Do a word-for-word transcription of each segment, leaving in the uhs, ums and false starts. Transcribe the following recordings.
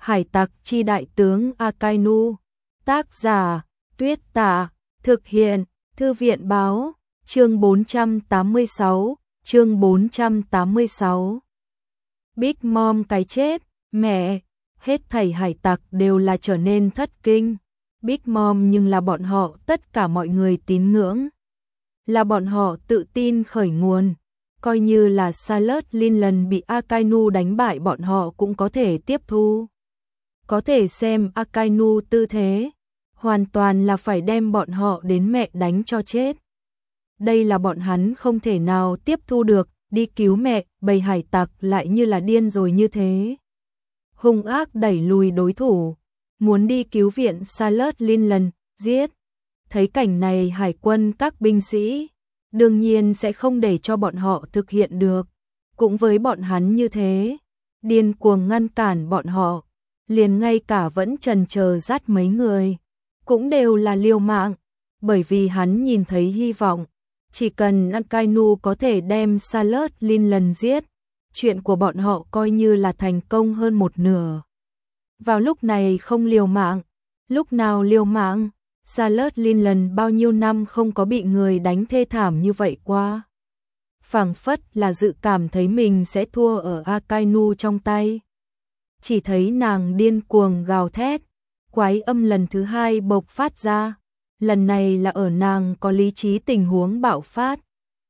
Hải tặc chi đại tướng Akainu. Tác giả Tuyết Tả. Thực hiện Thư viện báo. Chương bốn trăm tám mươi sáu. Chương bốn trăm tám mươi sáu. Big Mom cái chết. Mẹ. Hết thảy hải tặc đều là trở nên thất kinh. Big Mom nhưng là bọn họ tất cả mọi người tín ngưỡng. Là bọn họ tự tin khởi nguồn. Coi như là Sailor Lincoln bị Akainu đánh bại bọn họ cũng có thể tiếp thu. Có thể xem Akainu tư thế. Hoàn toàn là phải đem bọn họ đến mẹ đánh cho chết. Đây là bọn hắn không thể nào tiếp thu được. Đi cứu mẹ, bầy hải tặc lại như là điên rồi như thế. Hung ác đẩy lùi đối thủ. Muốn đi cứu viện Sailor Lincoln, giết. Thấy cảnh này hải quân các binh sĩ đương nhiên sẽ không để cho bọn họ thực hiện được. Cũng với bọn hắn như thế, điên cuồng ngăn cản bọn họ, liền ngay cả vẫn chần chờ dắt mấy người, cũng đều là liều mạng, bởi vì hắn nhìn thấy hy vọng, chỉ cần Akainu có thể đem Sailor Lincoln giết, chuyện của bọn họ coi như là thành công hơn một nửa. Vào lúc này không liều mạng, lúc nào liều mạng? Sailor Lincoln bao nhiêu năm không có bị người đánh thê thảm như vậy qua. Phảng phất là dự cảm thấy mình sẽ thua ở Akainu trong tay. Chỉ thấy nàng điên cuồng gào thét, quái âm lần thứ hai bộc phát ra. Lần này là ở nàng có lý trí tình huống bạo phát.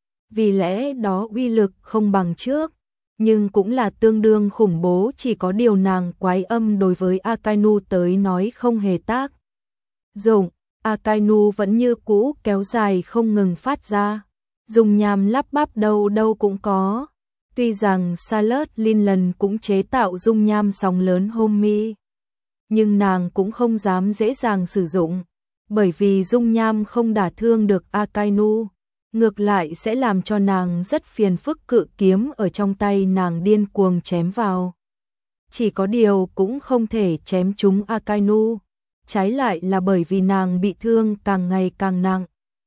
Vì lẽ đó uy lực không bằng trước, nhưng cũng là tương đương khủng bố, chỉ có điều nàng quái âm đối với Akainu tới nói không hề tác dụng. Akainu vẫn như cũ kéo dài không ngừng phát ra, dùng nhàm lắp bắp đâu đâu cũng có. Tuy rằng Sailor Lincoln cũng chế tạo dung nham sóng lớn Homie, nhưng nàng cũng không dám dễ dàng sử dụng, bởi vì dung nham không đả thương được Akainu, ngược lại sẽ làm cho nàng rất phiền phức, cự kiếm ở trong tay nàng điên cuồng chém vào. Chỉ có điều cũng không thể chém trúng Akainu. Trái lại là bởi vì nàng bị thương càng ngày càng nặng,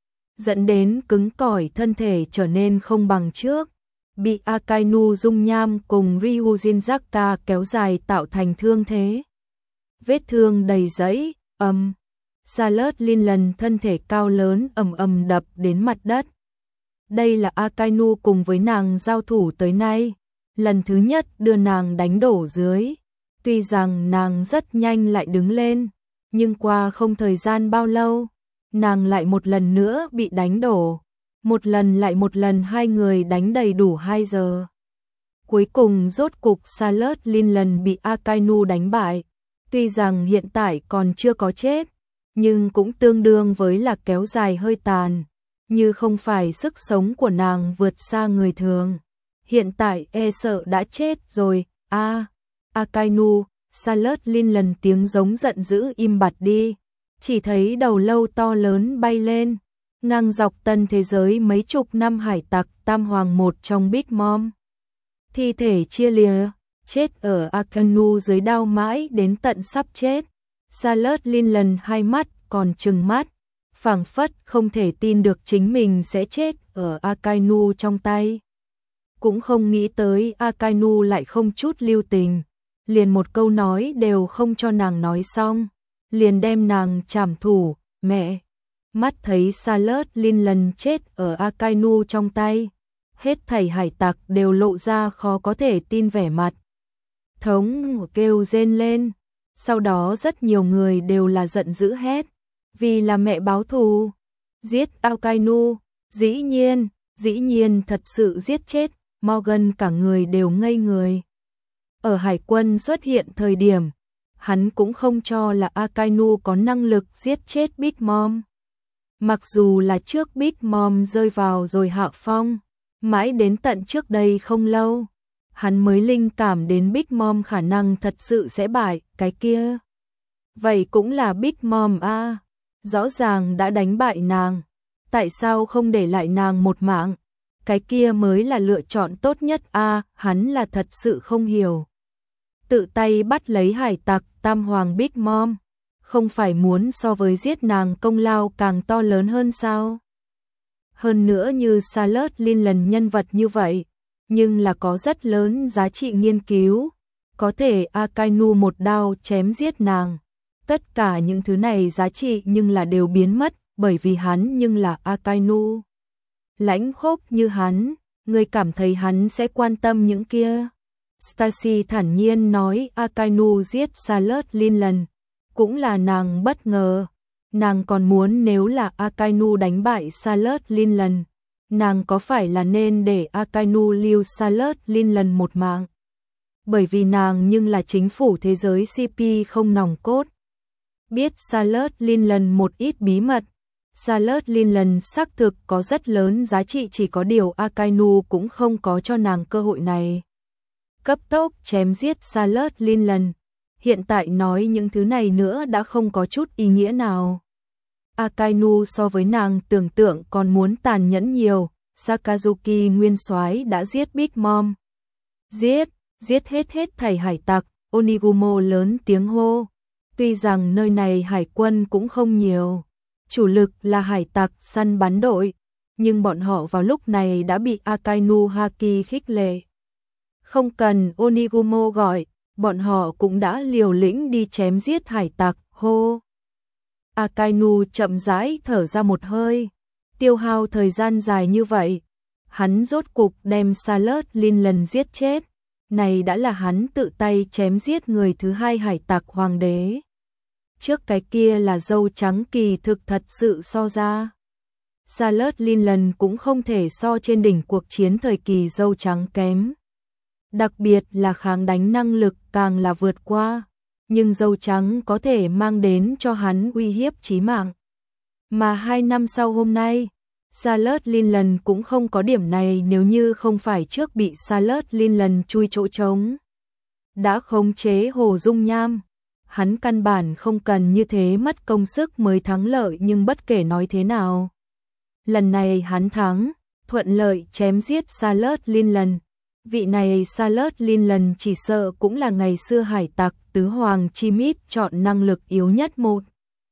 dẫn đến cứng cỏi thân thể trở nên không bằng trước, bị Akainu dung nham cùng Ryujinzaka kéo dài tạo thành thương thế. Vết thương đầy giấy, ầm. Sailor Lincoln thân thể cao lớn ầm ầm đập đến mặt đất. Đây là Akainu cùng với nàng giao thủ tới nay, lần thứ nhất đưa nàng đánh đổ dưới. Tuy rằng nàng rất nhanh lại đứng lên, nhưng qua không thời gian bao lâu, nàng lại một lần nữa bị đánh đổ. Một lần lại một lần, hai người đánh đầy đủ hai giờ. Cuối cùng rốt cục Sailor Lincoln bị Akainu đánh bại. Tuy rằng hiện tại còn chưa có chết, nhưng cũng tương đương với là kéo dài hơi tàn. Như không phải sức sống của nàng vượt xa người thường, hiện tại e sợ đã chết rồi. A, à, Akainu. Sailor Lincoln tiếng giống giận dữ im bặt đi, chỉ thấy đầu lâu to lớn bay lên, ngang dọc tân thế giới mấy chục năm hải tặc tam hoàng một trong Big Mom. Thi thể chia lìa, chết ở Akainu dưới đao mãi đến tận sắp chết. Sailor Lincoln hai mắt còn trừng mắt, phảng phất không thể tin được chính mình sẽ chết ở Akainu trong tay. Cũng không nghĩ tới Akainu lại không chút lưu tình, liền một câu nói đều không cho nàng nói xong, liền đem nàng trảm thủ. Mẹ. Mắt thấy Sailor Lincoln chết ở Akainu trong tay, hết thảy hải tặc đều lộ ra khó có thể tin vẻ mặt. Thống kêu rên lên, sau đó rất nhiều người đều là giận dữ hét, vì là mẹ báo thù, giết Akainu, dĩ nhiên, dĩ nhiên thật sự giết chết. Morgan cả người đều ngây người. Ở hải quân xuất hiện thời điểm, hắn cũng không cho là Akainu có năng lực giết chết Big Mom. Mặc dù là trước Big Mom rơi vào rồi hạ phong, mãi đến tận trước đây không lâu, hắn mới linh cảm đến Big Mom khả năng thật sự sẽ bại cái kia. Vậy cũng là Big Mom a, à, rõ ràng đã đánh bại nàng, tại sao không để lại nàng một mạng? Cái kia mới là lựa chọn tốt nhất a, à, hắn là thật sự không hiểu. Tự tay bắt lấy hải tặc tam hoàng Big Mom, không phải muốn so với giết nàng công lao càng to lớn hơn sao? Hơn nữa như Sailor Lincoln nhân vật như vậy, nhưng là có rất lớn giá trị nghiên cứu, có thể Akainu một đao chém giết nàng. Tất cả những thứ này giá trị nhưng là đều biến mất, bởi vì hắn nhưng là Akainu. Lãnh khốc như hắn, người cảm thấy hắn sẽ quan tâm những kia. Stacy thản nhiên nói Akainu giết Charlotte Lin lần, cũng là nàng bất ngờ. Nàng còn muốn nếu là Akainu đánh bại Charlotte Lin lần, nàng có phải là nên để Akainu lưu Charlotte Lin lần một mạng. Bởi vì nàng nhưng là chính phủ thế giới xê pê không nòng cốt. Biết Charlotte Lin lần một ít bí mật. Charlotte Lin lần xác thực có rất lớn giá trị, chỉ có điều Akainu cũng không có cho nàng cơ hội này. Cấp tốc chém giết Charlotte Lin lần. Hiện tại nói những thứ này nữa đã không có chút ý nghĩa nào. Akainu so với nàng tưởng tượng còn muốn tàn nhẫn nhiều. Sakazuki nguyên soái đã giết Big Mom. Giết, giết hết hết thảy hải tặc, Onigumo lớn tiếng hô. Tuy rằng nơi này hải quân cũng không nhiều, chủ lực là hải tặc săn bắn đội, nhưng bọn họ vào lúc này đã bị Akainu Haki khích lệ. Không cần Onigumo gọi, bọn họ cũng đã liều lĩnh đi chém giết hải tặc, hô. Akainu chậm rãi thở ra một hơi, tiêu hao thời gian dài như vậy, hắn rốt cục đem Charlotte Lin lần giết chết, này đã là hắn tự tay chém giết người thứ hai hải tặc hoàng đế. Trước cái kia là dâu trắng kỳ thực thật sự so ra. Charlotte Lin lần cũng không thể so trên đỉnh cuộc chiến thời kỳ dâu trắng kém. Đặc biệt là kháng đánh năng lực càng là vượt qua, nhưng dâu trắng có thể mang đến cho hắn uy hiếp chí mạng. Mà hai năm sau hôm nay, Charlotte Lin lần cũng không có điểm này, nếu như không phải trước bị Charlotte Lin lần chui chỗ trống. Đã khống chế Hồ Dung Nham, hắn căn bản không cần như thế mất công sức mới thắng lợi, nhưng bất kể nói thế nào. Lần này hắn thắng, thuận lợi chém giết Charlotte Lin lần. Vị này Charlotte Lin lần chỉ sợ cũng là ngày xưa hải tặc tứ hoàng Chimit chọn năng lực yếu nhất một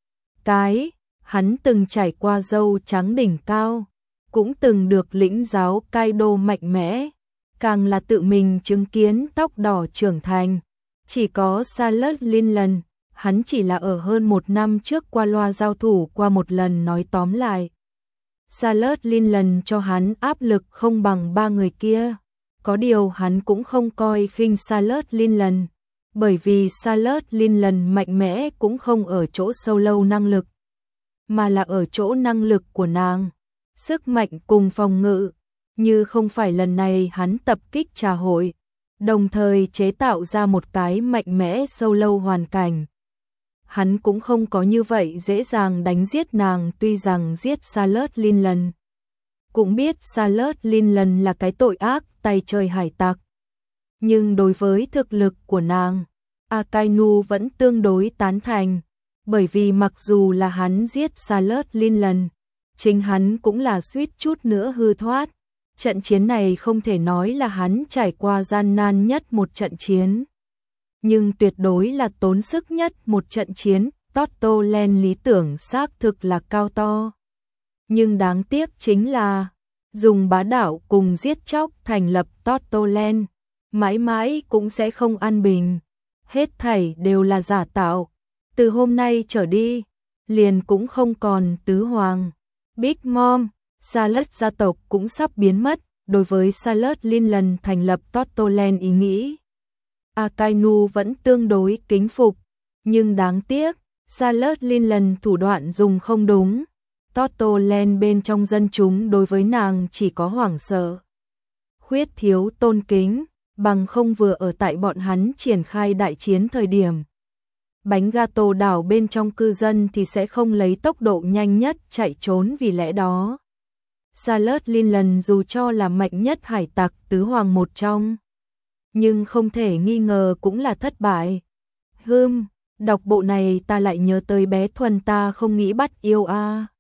cái. Hắn từng trải qua dâu trắng đỉnh cao, cũng từng được lĩnh giáo Kaido mạnh mẽ, càng là tự mình chứng kiến tóc đỏ trưởng thành. Chỉ có Charlotte Lin lần, hắn chỉ là ở hơn một năm trước qua loa giao thủ qua một lần. Nói tóm lại, Charlotte Lin lần cho hắn áp lực không bằng ba người kia. Có điều hắn cũng không coi khinh Charlotte Lin lần, bởi vì Charlotte Lin lần mạnh mẽ cũng không ở chỗ sâu lâu năng lực, mà là ở chỗ năng lực của nàng, sức mạnh cùng phòng ngự. Như không phải lần này hắn tập kích trà hội, đồng thời chế tạo ra một cái mạnh mẽ sâu lâu hoàn cảnh, hắn cũng không có như vậy dễ dàng đánh giết nàng. Tuy rằng giết Charlotte Lin lần, cũng biết Charlotte Lin lần là cái tội ác tay chơi hải tặc, nhưng đối với thực lực của nàng, Akainu vẫn tương đối tán thành, bởi vì mặc dù là hắn giết Charlotte Lin lần, chính hắn cũng là suýt chút nữa hư thoát. Trận chiến này không thể nói là hắn trải qua gian nan nhất một trận chiến, nhưng tuyệt đối là tốn sức nhất một trận chiến. Toto Len lý tưởng xác thực là cao to, nhưng đáng tiếc chính là dùng bá đạo cùng giết chóc thành lập Toto Len, mãi mãi cũng sẽ không an bình. Hết thảy đều là giả tạo. Từ hôm nay trở đi, liền cũng không còn tứ hoàng. Big Mom, Charlotte gia tộc cũng sắp biến mất. Đối với Charlotte Lin lần thành lập Toto Len ý nghĩ, Akainu vẫn tương đối kính phục, nhưng đáng tiếc, Charlotte Lin lần thủ đoạn dùng không đúng. Toto Len bên trong dân chúng đối với nàng chỉ có hoảng sợ, khuyết thiếu tôn kính, bằng không vừa ở tại bọn hắn triển khai đại chiến thời điểm, bánh gato đảo bên trong cư dân thì sẽ không lấy tốc độ nhanh nhất chạy trốn. Vì lẽ đó, Charlotte Lin lần dù cho là mạnh nhất hải tặc tứ hoàng một trong, nhưng không thể nghi ngờ cũng là thất bại. Hừm, đọc bộ này ta lại nhớ tới bé Thuần ta không nghĩ bắt yêu a. À.